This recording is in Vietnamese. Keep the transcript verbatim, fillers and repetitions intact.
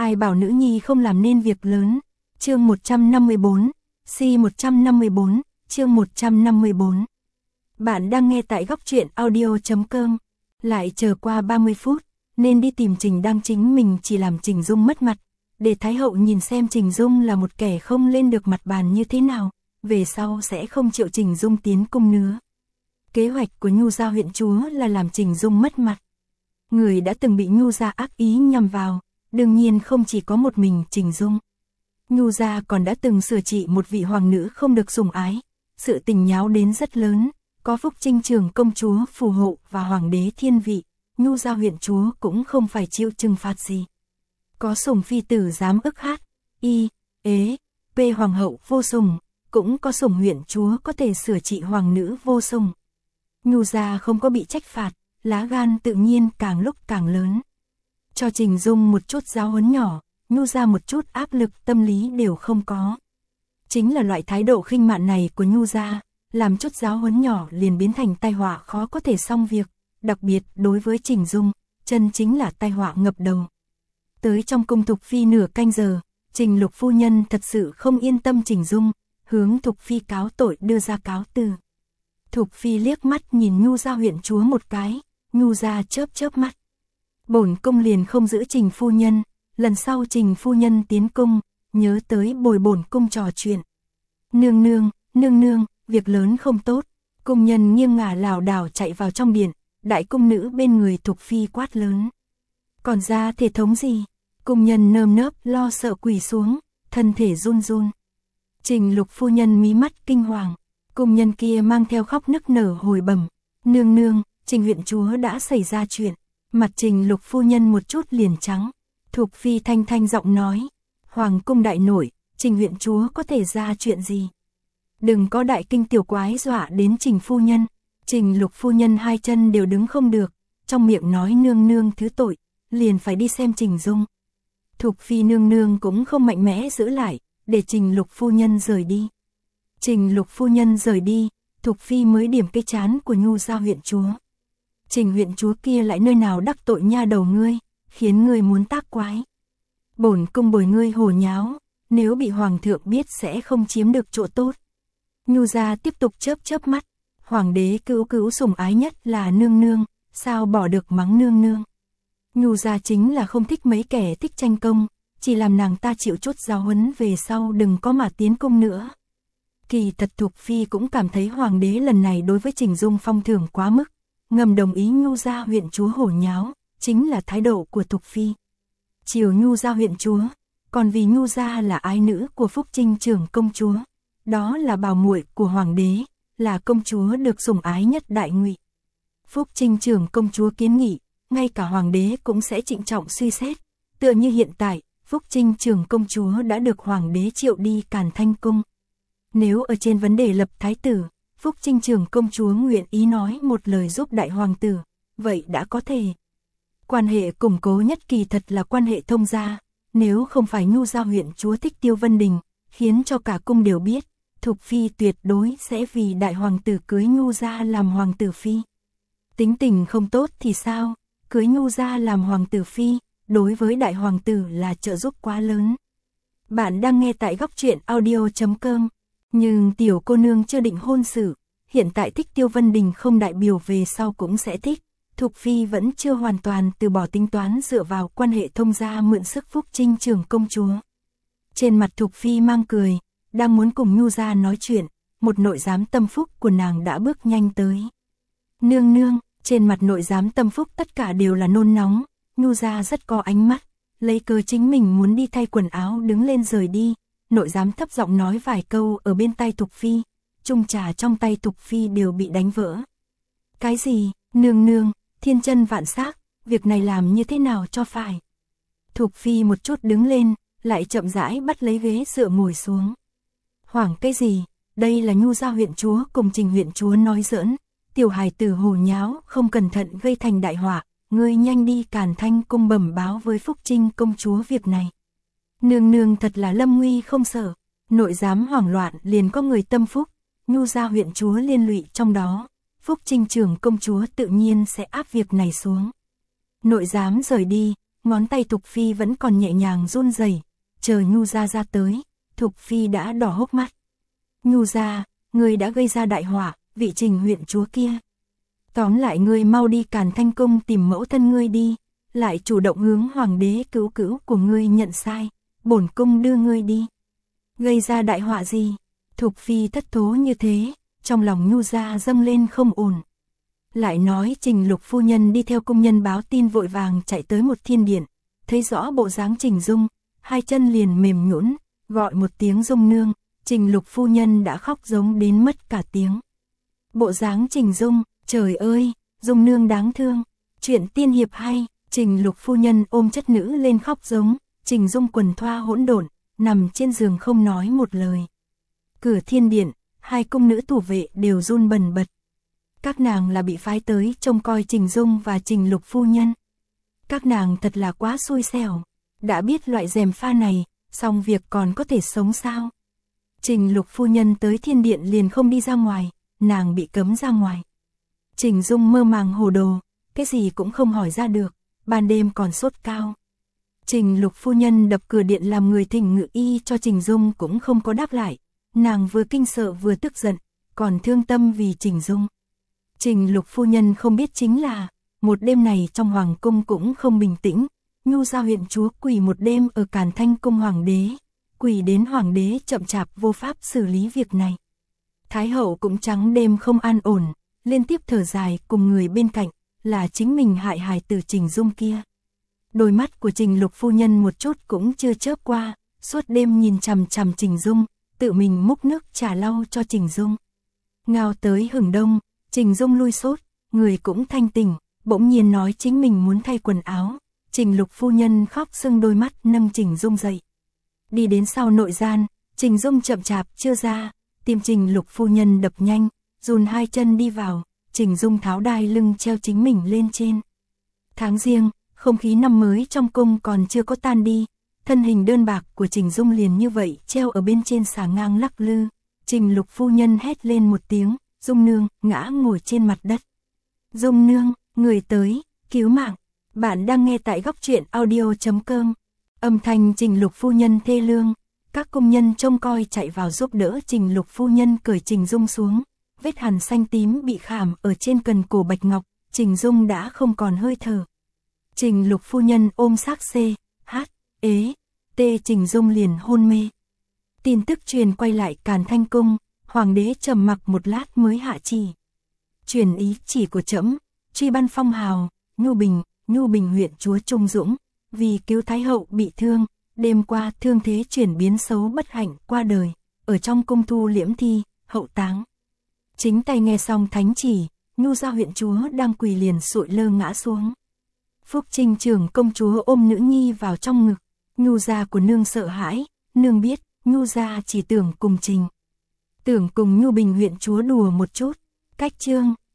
Ai bảo nữ nhi không làm nên việc lớn. Chương một trăm năm mươi bốn, Si một trăm năm mươi bốn, chương một trăm năm mươi bốn. Bạn đang nghe tại góc truyện audio chấm com. Lại chờ qua ba mươi phút, nên đi tìm Trình Đăng chính mình chỉ làm Trình Dung mất mặt, để Thái hậu nhìn xem Trình Dung là một kẻ không lên được mặt bàn như thế nào, về sau sẽ không chịu Trình Dung tiến cung nữa. Kế hoạch của Nhu gia huyện chúa là làm Trình Dung mất mặt. Người đã từng bị Nhu gia ác ý nhằm vào, đương nhiên không chỉ có một mình Trình Dung. Nhu gia còn đã từng sửa trị một vị hoàng nữ không được sủng ái, sự tình nháo đến rất lớn, có Phúc Trinh trưởng công chúa phù hộ và hoàng đế thiên vị, Nhu gia huyện chúa cũng không phải chịu trừng phạt gì. Có sủng phi tử dám ức hát, y, ế, p hoàng hậu vô sủng, cũng có sủng huyện chúa có thể sửa trị hoàng nữ vô sủng. Nhu gia không có bị trách phạt, lá gan tự nhiên càng lúc càng lớn. Cho Trình Dung một chút giáo huấn nhỏ, Nhu gia một chút áp lực tâm lý đều không có. Chính là loại thái độ khinh mạn này của Nhu gia, làm chút giáo huấn nhỏ liền biến thành tai họa khó có thể xong việc, đặc biệt đối với Trình Dung, chân chính là tai họa ngập đầu. Tới trong cung Thục Phi nửa canh giờ, Trình Lục phu nhân thật sự không yên tâm Trình Dung, hướng Thục Phi cáo tội đưa ra cáo từ. Thục Phi liếc mắt nhìn Nhu gia huyện chúa một cái, Nhu gia chớp chớp mắt. Bổn cung liền không giữ Trình phu nhân, lần sau Trình phu nhân tiến cung, nhớ tới bồi bổn cung trò chuyện. Nương nương, nương nương, việc lớn không tốt. Cung nhân nghiêng ngả lảo đảo chạy vào trong điện, đại cung nữ bên người Thục Phi quát lớn. Còn ra thể thống gì? Cung nhân nơm nớp lo sợ quỳ xuống, thân thể run run. Trình Lục phu nhân mí mắt kinh hoàng, cung nhân kia mang theo khóc nức nở hồi bẩm. Nương nương, Trình huyện chúa đã xảy ra chuyện. Mặt Trình Lục phu nhân một chút liền trắng. Thục Phi thanh thanh giọng nói. Hoàng cung đại nổi, Trình huyện chúa có thể ra chuyện gì? Đừng có đại kinh tiểu quái dọa đến Trình phu nhân. Trình Lục phu nhân hai chân đều đứng không được, trong miệng nói nương nương thứ tội, liền phải đi xem Trình Dung. Thục Phi nương nương cũng không mạnh mẽ giữ lại, để Trình Lục phu nhân rời đi. Trình Lục phu nhân rời đi, Thục Phi mới điểm cái chán của Nhu gia huyện chúa. Trình huyện chúa kia lại nơi nào đắc tội nha đầu ngươi, khiến ngươi muốn tác quái. Bổn cung bồi ngươi hồ nháo, nếu bị hoàng thượng biết sẽ không chiếm được chỗ tốt. Nhu gia tiếp tục chớp chớp mắt, hoàng đế cứu cứu sủng ái nhất là nương nương, sao bỏ được mắng nương nương. Nhu gia chính là không thích mấy kẻ thích tranh công, chỉ làm nàng ta chịu chút giáo huấn về sau đừng có mà tiến công nữa. Kỳ thật Thục Phi cũng cảm thấy hoàng đế lần này đối với Trình Dung phong thưởng quá mức, ngầm đồng ý Nhu gia huyện chúa hổ nháo, chính là thái độ của Thục Phi. Chiều Nhu gia huyện chúa, còn vì Nhu gia là ái nữ của Phúc Trinh trưởng công chúa, đó là bảo muội của hoàng đế, là công chúa được sủng ái nhất đại ngụy. Phúc Trinh trưởng công chúa kiến nghị, ngay cả hoàng đế cũng sẽ trịnh trọng suy xét, tựa như hiện tại, Phúc Trinh trưởng công chúa đã được hoàng đế triệu đi Càn Thanh cung. Nếu ở trên vấn đề lập thái tử, Phúc Trinh trưởng công chúa nguyện ý nói một lời giúp đại hoàng tử, vậy đã có thể. Quan hệ củng cố nhất kỳ thật là quan hệ thông gia, nếu không phải Nhu gia huyện chúa thích Tiêu Vân Đình, khiến cho cả cung đều biết, Thục Phi tuyệt đối sẽ vì đại hoàng tử cưới Nhu gia làm hoàng tử phi. Tính tình không tốt thì sao, cưới Nhu gia làm hoàng tử phi, đối với đại hoàng tử là trợ giúp quá lớn. Bạn đang nghe tại góc truyện audio chấm com. Nhưng tiểu cô nương chưa định hôn sự, hiện tại thích Tiêu Vân Đình không đại biểu về sau cũng sẽ thích. Thục Phi vẫn chưa hoàn toàn từ bỏ tính toán dựa vào quan hệ thông gia mượn sức Phúc Trinh trưởng công chúa. Trên mặt Thục Phi mang cười, đang muốn cùng Nhu gia nói chuyện, một nội giám tâm phúc của nàng đã bước nhanh tới. Nương nương, trên mặt nội giám tâm phúc tất cả đều là nôn nóng, Nhu gia rất có ánh mắt, lấy cớ chính mình muốn đi thay quần áo đứng lên rời đi. Nội giám thấp giọng nói vài câu ở bên tay Thục Phi, chung trà trong tay Thục Phi đều bị đánh vỡ. Cái gì, nương nương, thiên chân vạn xác, việc này làm như thế nào cho phải. Thục Phi một chút đứng lên, lại chậm rãi bắt lấy ghế dựa ngồi xuống. Hoảng cái gì, đây là Nhu gia huyện chúa cùng Trình huyện chúa nói giỡn, tiểu hài tử hồ nháo không cẩn thận gây thành đại họa, ngươi nhanh đi Càn Thanh cung bẩm báo với Phúc Trinh công chúa việc này. Nương nương thật là lâm nguy không sợ, nội giám hoảng loạn liền có người tâm phúc, Nhu gia huyện chúa liên lụy trong đó, Phúc Trinh trưởng công chúa tự nhiên sẽ áp việc này xuống. Nội giám rời đi, ngón tay Thục Phi vẫn còn nhẹ nhàng run rẩy. Chờ Nhu gia ra tới, Thục Phi đã đỏ hốc mắt. Nhu gia, ngươi đã gây ra đại họa, vị Trình huyện chúa kia. Tóm lại ngươi mau đi Càn Thanh cung tìm mẫu thân ngươi đi, lại chủ động hướng hoàng đế cứu cữu của ngươi nhận sai, bổn cung đưa ngươi đi. Gây ra đại họa gì? Thục Phi thất thố như thế, trong lòng Nhu gia dâng lên không ổn. Lại nói Trình Lục phu nhân đi theo cung nhân báo tin vội vàng chạy tới một thiên điện, thấy rõ bộ dáng Trình Dung, hai chân liền mềm nhũn, gọi một tiếng Dung nương, Trình Lục phu nhân đã khóc giống đến mất cả tiếng. Bộ dáng Trình Dung, trời ơi, Dung nương đáng thương, chuyện tiên hiệp hay, Trình Lục phu nhân ôm chất nữ lên khóc giống, Trình Dung quần thoa hỗn độn, nằm trên giường không nói một lời. Cửa thiên điện, hai cung nữ thủ vệ đều run bần bật. Các nàng là bị phái tới trông coi Trình Dung và Trình Lục phu nhân. Các nàng thật là quá xui xẻo, đã biết loại rèm pha này, xong việc còn có thể sống sao? Trình Lục phu nhân tới thiên điện liền không đi ra ngoài, nàng bị cấm ra ngoài. Trình Dung mơ màng hồ đồ, cái gì cũng không hỏi ra được, ban đêm còn sốt cao. Trình Lục phu nhân đập cửa điện làm người thỉnh ngự y cho Trình Dung cũng không có đáp lại, nàng vừa kinh sợ vừa tức giận, còn thương tâm vì Trình Dung. Trình Lục phu nhân không biết chính là, một đêm này trong hoàng cung cũng không bình tĩnh, Nhu gia huyện chúa quỳ một đêm ở Càn Thanh cung hoàng đế, quỳ đến hoàng đế chậm chạp vô pháp xử lý việc này. Thái hậu cũng trắng đêm không an ổn, liên tiếp thở dài cùng người bên cạnh, là chính mình hại hài tử Trình Dung kia. Đôi mắt của Trình Lục phu nhân một chút cũng chưa chớp qua, suốt đêm nhìn chằm chằm Trình Dung, tự mình múc nước trà lau cho Trình Dung. Ngao tới hừng đông, Trình Dung lui sốt, người cũng thanh tỉnh, bỗng nhiên nói chính mình muốn thay quần áo. Trình Lục phu nhân khóc sưng đôi mắt nâng Trình Dung dậy. Đi đến sau nội gian, Trình Dung chậm chạp chưa ra, tim Trình Lục phu nhân đập nhanh, dùn hai chân đi vào, Trình Dung tháo đai lưng treo chính mình lên trên. Tháng Giêng, không khí năm mới trong cung còn chưa có tan đi, thân hình đơn bạc của Trình Dung liền như vậy treo ở bên trên xà ngang lắc lư. Trình Lục phu nhân hét lên một tiếng, Dung nương, ngã ngồi trên mặt đất. Dung nương, người tới, cứu mạng. Bạn đang nghe tại góc truyện audio chấm com. Âm thanh Trình Lục phu nhân thê lương, các công nhân trông coi chạy vào giúp đỡ Trình Lục phu nhân cởi Trình Dung xuống. Vết hằn xanh tím bị khảm ở trên cần cổ bạch ngọc, Trình Dung đã không còn hơi thở. Trình Lục phu nhân ôm xác xê, hát, ế, tê Trình Dung liền hôn mê. Tin tức truyền quay lại Càn Thanh cung, hoàng đế trầm mặc một lát mới hạ chỉ. Truyền ý chỉ của trẫm, truy ban phong hào, Nhu Bình, Nhu Bình huyện chúa Trung Dũng, vì cứu Thái hậu bị thương, đêm qua thương thế chuyển biến xấu bất hạnh qua đời, ở trong cung thu liễm thi, hậu táng. Chính tay nghe xong thánh chỉ, Nhu gia huyện chúa đang quỳ liền sụi lơ ngã xuống. Phúc Trinh trưởng công chúa ôm nữ nhi vào trong ngực, Nhu gia của nương sợ hãi, nương biết, Nhu gia chỉ tưởng cùng Trình. Tưởng cùng Nhu Bình huyện chúa đùa một chút, cách chương.